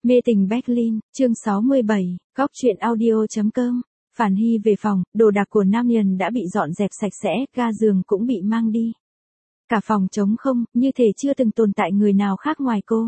Mê tình Berlin, chương 67, góc truyện audio.com. Phản Hy về phòng, đồ đạc của Nam Nhân đã bị dọn dẹp sạch sẽ, ga giường cũng bị mang đi. Cả phòng trống không, như thể chưa từng tồn tại người nào khác ngoài cô.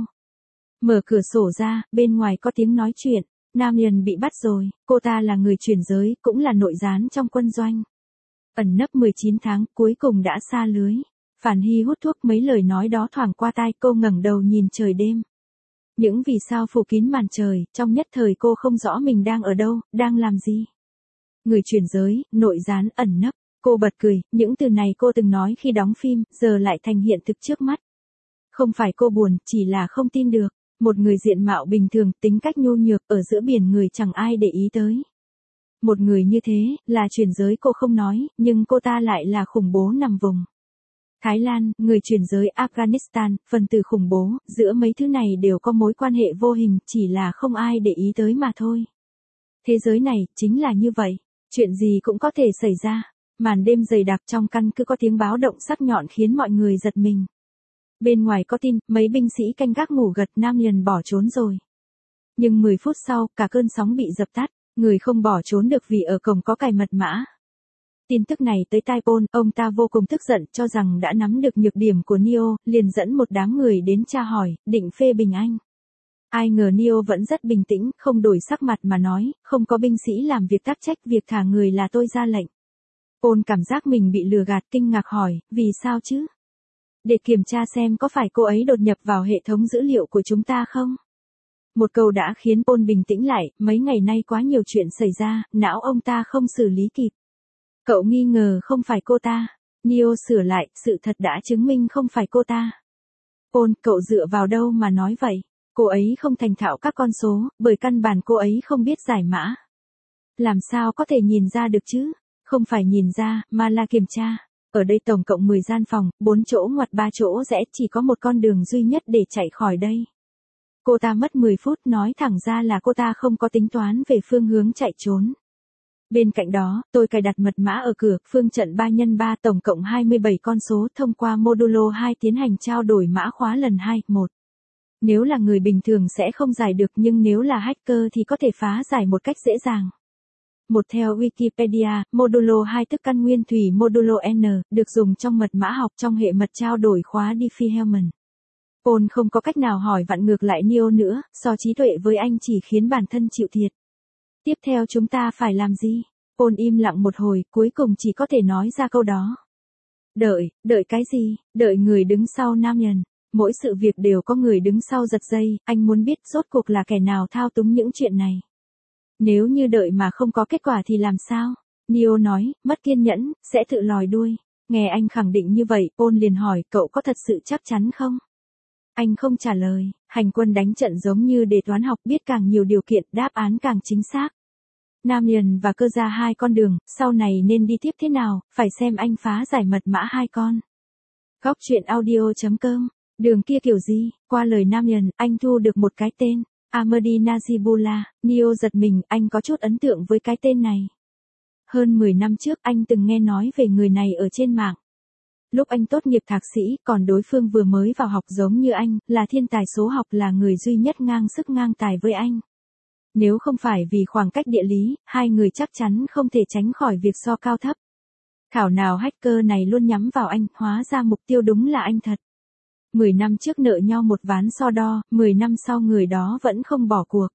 Mở cửa sổ ra, bên ngoài có tiếng nói chuyện. Nam Nhân bị bắt rồi, cô ta là người chuyển giới, cũng là nội gián trong quân doanh. Ẩn nấp 19 tháng, cuối cùng đã sa lưới. Phản Hy hút thuốc, mấy lời nói đó thoảng qua tai, cô ngẩng đầu nhìn trời đêm. Những vì sao phủ kín màn trời, trong nhất thời cô không rõ mình đang ở đâu, đang làm gì. Người chuyển giới, nội gián, ẩn nấp. Cô bật cười, những từ này cô từng nói khi đóng phim, giờ lại thành hiện thực trước mắt. Không phải cô buồn, chỉ là không tin được. Một người diện mạo bình thường, tính cách nhu nhược, ở giữa biển người chẳng ai để ý tới. Một người như thế, là chuyển giới cô không nói, nhưng cô ta lại là khủng bố nằm vùng. Thái Lan, người chuyển giới Afghanistan, phần tử khủng bố, giữa mấy thứ này đều có mối quan hệ vô hình, chỉ là không ai để ý tới mà thôi. Thế giới này, chính là như vậy. Chuyện gì cũng có thể xảy ra. Màn đêm dày đặc trong căn cứ có tiếng báo động sắc nhọn khiến mọi người giật mình. Bên ngoài có tin, mấy binh sĩ canh gác ngủ gật, Nam Nhân bỏ trốn rồi. Nhưng 10 phút sau, cả cơn sóng bị dập tắt, người không bỏ trốn được vì ở cổng có cài mật mã. Tin tức này tới tai Paul, ông ta vô cùng tức giận, cho rằng đã nắm được nhược điểm của Neo, liền dẫn một đám người đến tra hỏi, định phê bình anh. Ai ngờ Neo vẫn rất bình tĩnh, không đổi sắc mặt mà nói, không có binh sĩ làm việc tắc trách, việc thả người là tôi ra lệnh. Paul cảm giác mình bị lừa gạt, kinh ngạc hỏi, vì sao chứ? Để kiểm tra xem có phải cô ấy đột nhập vào hệ thống dữ liệu của chúng ta không? Một câu đã khiến Paul bình tĩnh lại, mấy ngày nay quá nhiều chuyện xảy ra, não ông ta không xử lý kịp. Cậu nghi ngờ không phải cô ta. Neo sửa lại, sự thật đã chứng minh không phải cô ta. Paul, cậu dựa vào đâu mà nói vậy? Cô ấy không thành thạo các con số, bởi căn bản cô ấy không biết giải mã. Làm sao có thể nhìn ra được chứ? Không phải nhìn ra, mà là kiểm tra. Ở đây tổng cộng 10 gian phòng, 4 chỗ ngoặt 3 chỗ rẽ, chỉ có một con đường duy nhất để chạy khỏi đây. Cô ta mất 10 phút, nói thẳng ra là cô ta không có tính toán về phương hướng chạy trốn. Bên cạnh đó, tôi cài đặt mật mã ở cửa, phương trận 3x3 tổng cộng 27 con số, thông qua modulo 2 tiến hành trao đổi mã khóa lần 2, 1. Nếu là người bình thường sẽ không giải được, nhưng nếu là hacker thì có thể phá giải một cách dễ dàng. Một theo Wikipedia, modulo 2 tức căn nguyên thủy modulo N, được dùng trong mật mã học trong hệ mật trao đổi khóa Diffie-Hellman. Paul không có cách nào hỏi vặn ngược lại Neo nữa, so trí tuệ với anh chỉ khiến bản thân chịu thiệt. Tiếp theo chúng ta phải làm gì? Paul im lặng một hồi, cuối cùng chỉ có thể nói ra câu đó. Đợi cái gì? Đợi người đứng sau Nam Nhân. Mỗi sự việc đều có người đứng sau giật dây, anh muốn biết rốt cuộc là kẻ nào thao túng những chuyện này. Nếu như đợi mà không có kết quả thì làm sao? Neo nói, mất kiên nhẫn, sẽ tự lòi đuôi. Nghe anh khẳng định như vậy, Paul liền hỏi, cậu có thật sự chắc chắn không? Anh không trả lời, hành quân đánh trận giống như đề toán học, biết càng nhiều điều kiện, đáp án càng chính xác. Nam Nhân và Cơ ra hai con đường, sau này nên đi tiếp thế nào, phải xem anh phá giải mật mã hai con. Góc truyện audio.com, đường kia kiểu gì? Qua lời Nam Nhân, anh thu được một cái tên, Ahmadi Najibullah. Neo giật mình, anh có chút ấn tượng với cái tên này. Hơn 10 năm trước anh từng nghe nói về người này ở trên mạng. Lúc anh tốt nghiệp thạc sĩ, còn đối phương vừa mới vào học giống như anh, là thiên tài số học, là người duy nhất ngang sức ngang tài với anh. Nếu không phải vì khoảng cách địa lý, hai người chắc chắn không thể tránh khỏi việc so cao thấp. Thảo nào hacker này luôn nhắm vào anh, hóa ra mục tiêu đúng là anh thật. 10 năm trước nợ nhau một ván so đo, 10 năm sau người đó vẫn không bỏ cuộc.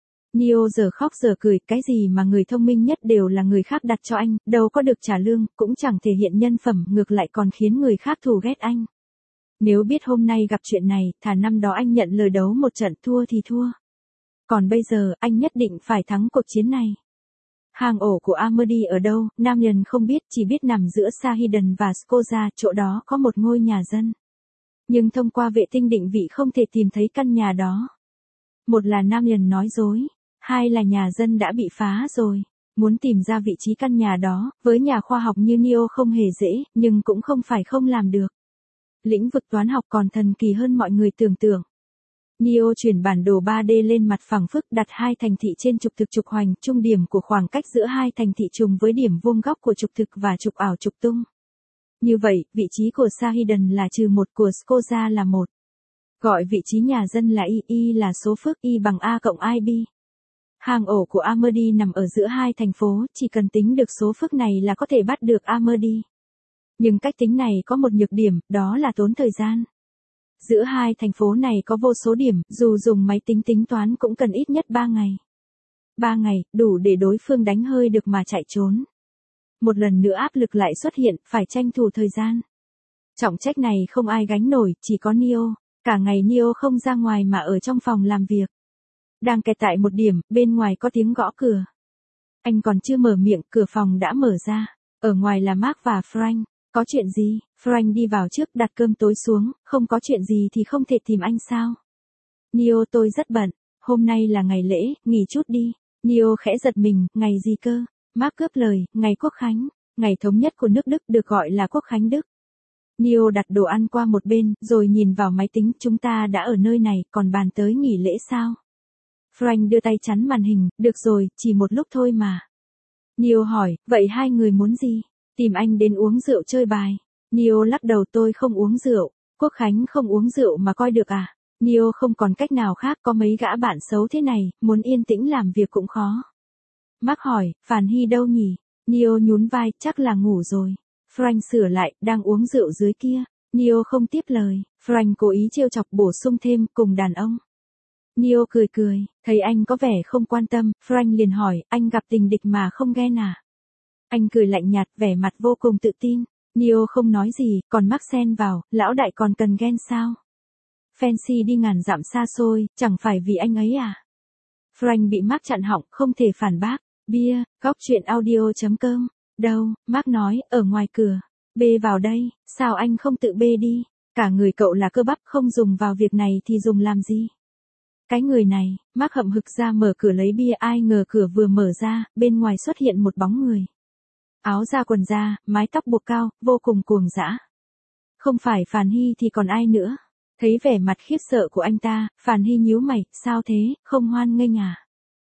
Neo giờ khóc giờ cười, cái gì mà người thông minh nhất đều là người khác đặt cho anh, đâu có được trả lương, cũng chẳng thể hiện nhân phẩm, ngược lại còn khiến người khác thù ghét anh. Nếu biết hôm nay gặp chuyện này, thà năm đó anh nhận lời đấu một trận, thua thì thua. Còn bây giờ, anh nhất định phải thắng cuộc chiến này. Hang ổ của Ahmadi ở đâu, Nam Nhân không biết, chỉ biết nằm giữa Shahidin và Skoza, chỗ đó có một ngôi nhà dân. Nhưng thông qua vệ tinh định vị không thể tìm thấy căn nhà đó. Một là Nam Nhân nói dối, hai là nhà dân đã bị phá rồi. Muốn tìm ra vị trí căn nhà đó, với nhà khoa học như Neo không hề dễ, nhưng cũng không phải không làm được. Lĩnh vực toán học còn thần kỳ hơn mọi người tưởng tượng. Neo chuyển bản đồ 3D lên mặt phẳng phức, đặt hai thành thị trên trục thực trục hoành, trung điểm của khoảng cách giữa hai thành thị trùng với điểm vuông góc của trục thực và trục ảo trục tung. Như vậy, vị trí của Shahidin là -1, của Skoza là 1. Gọi vị trí nhà dân là Y là số phức Y bằng A cộng IB. Hang ổ của Amerdy nằm ở giữa hai thành phố, chỉ cần tính được số phức này là có thể bắt được Amerdy. Nhưng cách tính này có một nhược điểm, đó là tốn thời gian. Giữa hai thành phố này có vô số điểm, dù dùng máy tính tính toán cũng cần ít nhất 3 ngày. 3 ngày, đủ để đối phương đánh hơi được mà chạy trốn. Một lần nữa áp lực lại xuất hiện, phải tranh thủ thời gian. Trọng trách này không ai gánh nổi, chỉ có Neo. Cả ngày Neo không ra ngoài mà ở trong phòng làm việc. Đang kẹt tại một điểm, bên ngoài có tiếng gõ cửa. Anh còn chưa mở miệng, cửa phòng đã mở ra. Ở ngoài là Mark và Frank. Có chuyện gì? Frank đi vào trước đặt cơm tối xuống, không có chuyện gì thì không thể tìm anh sao? Neo, tôi rất bận, hôm nay là ngày lễ, nghỉ chút đi. Neo khẽ giật mình, ngày gì cơ? Mark cướp lời, ngày Quốc Khánh, ngày thống nhất của nước Đức được gọi là Quốc Khánh Đức. Neo đặt đồ ăn qua một bên, rồi nhìn vào máy tính, chúng ta đã ở nơi này, còn bàn tới nghỉ lễ sao? Frank đưa tay chắn màn hình, được rồi, chỉ một lúc thôi mà. Neo hỏi, vậy hai người muốn gì? Tìm anh đến uống rượu chơi bài. Neo lắc đầu, tôi không uống rượu. Quốc Khánh không uống rượu mà coi được à? Neo không còn cách nào khác, có mấy gã bạn xấu thế này, muốn yên tĩnh làm việc cũng khó. Mark hỏi, Phản Hy đâu nhỉ? Neo nhún vai, chắc là ngủ rồi. Frank sửa lại, đang uống rượu dưới kia. Neo không tiếp lời. Frank cố ý trêu chọc bổ sung thêm, cùng đàn ông. Neo cười cười, thấy anh có vẻ không quan tâm, Frank liền hỏi, anh gặp tình địch mà không ghen à? Anh cười lạnh nhạt, vẻ mặt vô cùng tự tin. Neo không nói gì, còn Mark xen vào, lão đại còn cần ghen sao? Fancy đi ngàn dặm xa xôi, chẳng phải vì anh ấy à? Frank bị Mark chặn họng, không thể phản bác. Bia, góc chuyện audio.com. Đâu, Mark nói, ở ngoài cửa. Bê vào đây, sao anh không tự bê đi? Cả người cậu là cơ bắp, không dùng vào việc này thì dùng làm gì? Cái người này, Mark hậm hực ra mở cửa lấy bia, ai ngờ cửa vừa mở ra, bên ngoài xuất hiện một bóng người. Áo da quần da, mái tóc buộc cao, vô cùng cuồng dã. Không phải Phản Hy thì còn ai nữa? Thấy vẻ mặt khiếp sợ của anh ta, Phản Hy nhíu mày, sao thế, không hoan nghênh à?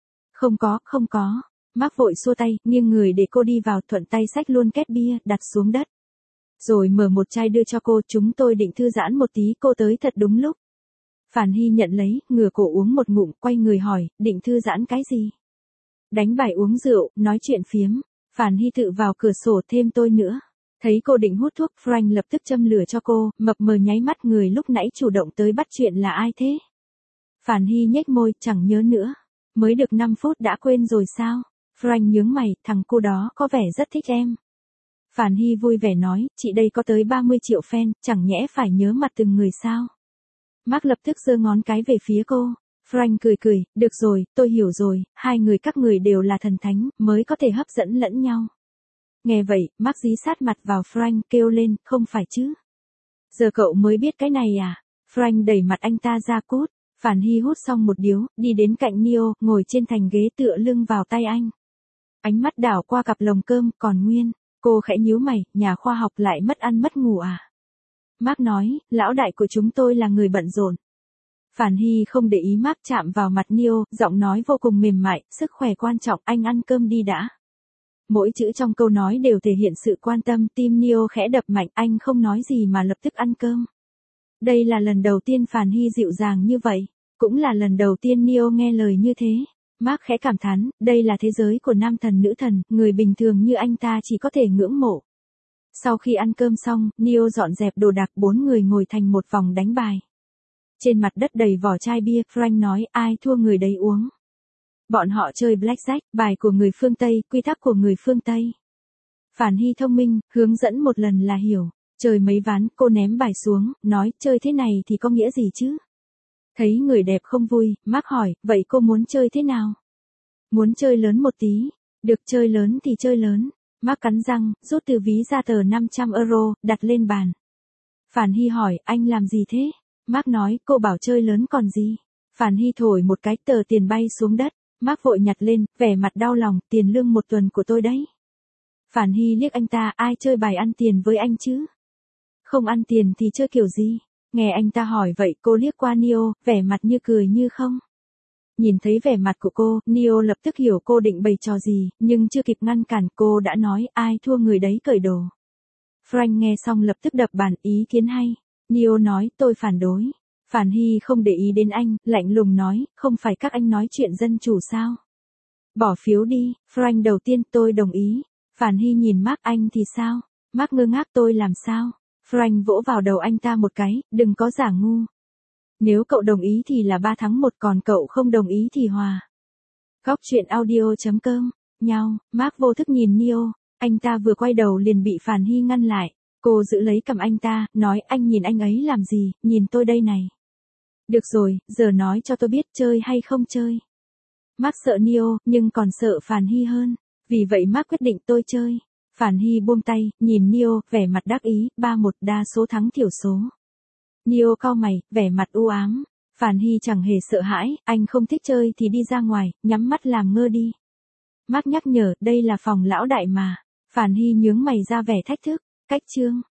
Không có. Mark vội xua tay, nghiêng người để cô đi vào, thuận tay xách luôn két bia, đặt xuống đất. Rồi mở một chai đưa cho cô, chúng tôi định thư giãn một tí, cô tới thật đúng lúc. Phản Hy nhận lấy, ngửa cổ uống một ngụm, quay người hỏi, định thư giãn cái gì? Đánh bài uống rượu, nói chuyện phiếm. Phản Hy tự vào cửa sổ, thêm tôi nữa. Thấy cô định hút thuốc, Frank lập tức châm lửa cho cô, mập mờ nháy mắt, người lúc nãy chủ động tới bắt chuyện là ai thế? Phản Hy nhếch môi, chẳng nhớ nữa. Mới được 5 phút đã quên rồi sao? Frank nhướng mày, thằng cô đó có vẻ rất thích em. Phản Hy vui vẻ nói, chị đây có tới 30 triệu fan, chẳng nhẽ phải nhớ mặt từng người sao? Mark lập tức giơ ngón cái về phía cô. Frank cười cười, được rồi, tôi hiểu rồi, hai người các người đều là thần thánh, mới có thể hấp dẫn lẫn nhau. Nghe vậy, Mark dí sát mặt vào Frank, kêu lên, không phải chứ? Giờ cậu mới biết cái này à? Frank đẩy mặt anh ta ra cút. Phản Hy hút xong một điếu, đi đến cạnh Neo, ngồi trên thành ghế tựa lưng vào tay anh. Ánh mắt đảo qua cặp lồng cơm, còn nguyên. Cô khẽ nhíu mày, nhà khoa học lại mất ăn mất ngủ à? Mark nói, lão đại của chúng tôi là người bận rộn. Phản Hy không để ý Mark chạm vào mặt Neo, giọng nói vô cùng mềm mại, sức khỏe quan trọng, anh ăn cơm đi đã. Mỗi chữ trong câu nói đều thể hiện sự quan tâm, tim Neo khẽ đập mạnh, anh không nói gì mà lập tức ăn cơm. Đây là lần đầu tiên Phản Hy dịu dàng như vậy, cũng là lần đầu tiên Neo nghe lời như thế. Mark khẽ cảm thán, đây là thế giới của nam thần nữ thần, người bình thường như anh ta chỉ có thể ngưỡng mộ. Sau khi ăn cơm xong, Neo dọn dẹp đồ đạc, 4 người ngồi thành một vòng đánh bài. Trên mặt đất đầy vỏ chai bia, Frank nói, ai thua người đấy uống. Bọn họ chơi blackjack, bài của người phương Tây, quy tắc của người phương Tây. Phản Hy thông minh, hướng dẫn một lần là hiểu. Chơi mấy ván, cô ném bài xuống, nói, chơi thế này thì có nghĩa gì chứ? Thấy người đẹp không vui, Mark hỏi, vậy cô muốn chơi thế nào? Muốn chơi lớn một tí. Được, chơi lớn thì chơi lớn. Mark cắn răng, rút từ ví ra tờ 500 euro, đặt lên bàn. Phản Hy hỏi, anh làm gì thế? Mark nói, cô bảo chơi lớn còn gì? Phản Hy thổi một cái, tờ tiền bay xuống đất. Mark vội nhặt lên, vẻ mặt đau lòng, tiền lương 1 tuần của tôi đấy. Phản Hy liếc anh ta, ai chơi bài ăn tiền với anh chứ? Không ăn tiền thì chơi kiểu gì? Nghe anh ta hỏi vậy, cô liếc qua Neo, vẻ mặt như cười như không. Nhìn thấy vẻ mặt của cô, Neo lập tức hiểu cô định bày trò gì, nhưng chưa kịp ngăn cản, cô đã nói, ai thua người đấy cởi đồ. Frank nghe xong lập tức đập bàn, ý kiến hay. Neo nói, tôi phản đối. Phản Hy không để ý đến anh, lạnh lùng nói, không phải các anh nói chuyện dân chủ sao? Bỏ phiếu đi, Frank đầu tiên tôi đồng ý. Phản Hy nhìn Mark, anh thì sao? Mark ngơ ngác, tôi làm sao? Frank vỗ vào đầu anh ta một cái, đừng có giả ngu. Nếu cậu đồng ý thì là 3-1, còn cậu không đồng ý thì hòa. Góc truyện audio.com, nhau, Mark vô thức nhìn Neo, anh ta vừa quay đầu liền bị Phản Hy ngăn lại. Cô giữ lấy cầm anh ta, nói anh nhìn anh ấy làm gì, nhìn tôi đây này. Được rồi, giờ nói cho tôi biết chơi hay không chơi. Mark sợ Neo, nhưng còn sợ Phản Hy hơn. Vì vậy Mark quyết định tôi chơi. Phản Hy buông tay, nhìn Neo, vẻ mặt đắc ý, 3-1 đa số thắng thiểu số. Neo cau mày, vẻ mặt u ám. Phản Hy chẳng hề sợ hãi, anh không thích chơi thì đi ra ngoài, nhắm mắt làm ngơ đi. Mark nhắc nhở, đây là phòng lão đại mà. Phản Hy nhướng mày ra vẻ thách thức, cách chương.